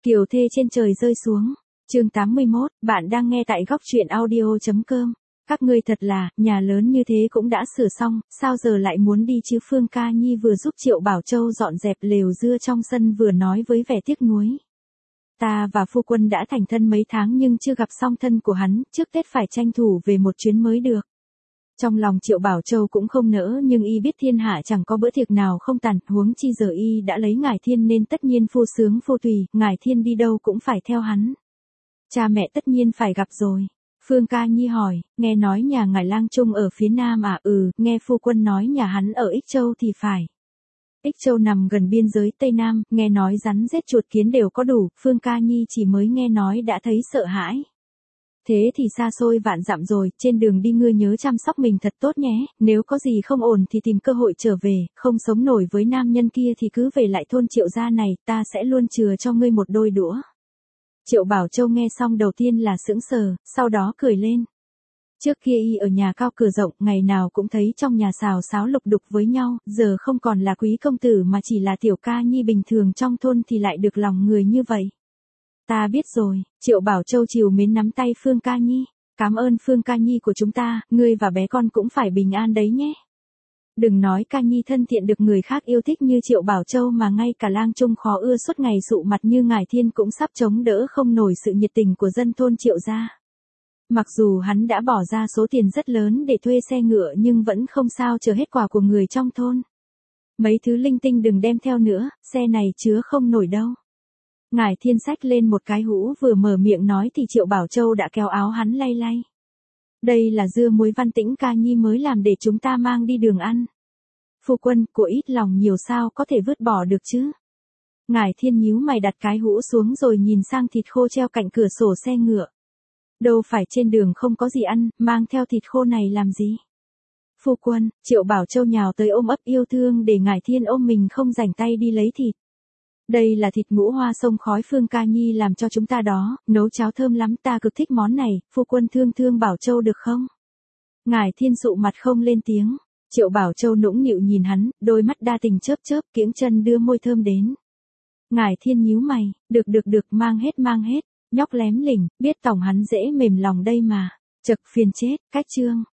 Kiều thê trên trời rơi xuống. Chương 81, bạn đang nghe tại góc truyện audio.com. Các ngươi thật là, nhà lớn như thế cũng đã sửa xong, sao giờ lại muốn đi chứ? Phương Ca Nhi vừa giúp Triệu Bảo Châu dọn dẹp lều dưa trong sân vừa nói với vẻ tiếc nuối. Ta và phu quân đã thành thân mấy tháng nhưng chưa gặp song thân của hắn, trước Tết phải tranh thủ về một chuyến mới được. Trong lòng Triệu Bảo Châu cũng không nỡ nhưng y biết thiên hạ chẳng có bữa tiệc nào không tàn, huống chi giờ y đã lấy Ngải Thiên nên tất nhiên phu sướng phu tùy, Ngải Thiên đi đâu cũng phải theo hắn. Cha mẹ tất nhiên phải gặp rồi. Phương Ca Nhi hỏi, nghe nói nhà ngài Lang Trung ở phía nam à? Nghe phu quân nói nhà hắn ở Ích Châu thì phải. Ích Châu nằm gần biên giới Tây Nam, nghe nói rắn rết chuột kiến đều có đủ, Phương Ca Nhi chỉ mới nghe nói đã thấy sợ hãi. Thế thì xa xôi vạn dặm rồi, trên đường đi ngươi nhớ chăm sóc mình thật tốt nhé, nếu có gì không ổn thì tìm cơ hội trở về, không sống nổi với nam nhân kia thì cứ về lại thôn Triệu gia này, ta sẽ luôn chừa cho ngươi một đôi đũa. Triệu Bảo Châu nghe xong đầu tiên là sững sờ, sau đó cười lên. Trước kia y ở nhà cao cửa rộng, ngày nào cũng thấy trong nhà xào xáo lục đục với nhau, giờ không còn là quý công tử mà chỉ là tiểu ca nhi bình thường trong thôn thì lại được lòng người như vậy. Ta biết rồi, Triệu Bảo Châu trìu mến nắm tay Phương Ca Nhi. Cảm ơn Phương Ca Nhi của chúng ta, ngươi và bé con cũng phải bình an đấy nhé. Đừng nói Ca Nhi thân thiện được người khác yêu thích như Triệu Bảo Châu mà ngay cả Lang Trung khó ưa suốt ngày sụ mặt như Ngải Thiên cũng sắp chống đỡ không nổi sự nhiệt tình của dân thôn Triệu gia. Mặc dù hắn đã bỏ ra số tiền rất lớn để thuê xe ngựa nhưng vẫn không sao chờ hết quà của người trong thôn. Mấy thứ linh tinh đừng đem theo nữa, xe này chứa không nổi đâu. Ngải Thiên xách lên một cái hũ vừa mở miệng nói thì Triệu Bảo Châu đã kéo áo hắn lay lay. Đây là dưa muối Văn Tĩnh Ca Nhi mới làm để chúng ta mang đi đường ăn. Phu quân, của ít lòng nhiều sao có thể vứt bỏ được chứ? Ngải Thiên nhíu mày đặt cái hũ xuống rồi nhìn sang thịt khô treo cạnh cửa sổ xe ngựa. Đâu phải trên đường không có gì ăn, mang theo thịt khô này làm gì? Phu quân, Triệu Bảo Châu nhào tới ôm ấp yêu thương để Ngải Thiên ôm mình không rảnh tay đi lấy thịt. Đây là thịt ngũ hoa sông khói Phương Ca Nhi làm cho chúng ta đó, nấu cháo thơm lắm, ta cực thích món này, phu quân thương Bảo Châu được không? Ngải Thiên sụ mặt không lên tiếng. Triệu Bảo Châu nũng nịu nhìn hắn, đôi mắt đa tình chớp chớp, kiễng chân đưa môi thơm đến. Ngải Thiên nhíu mày, được, mang hết, nhóc lém lỉnh, biết tòng hắn dễ mềm lòng đây mà. Chậc phiền chết, cách chương.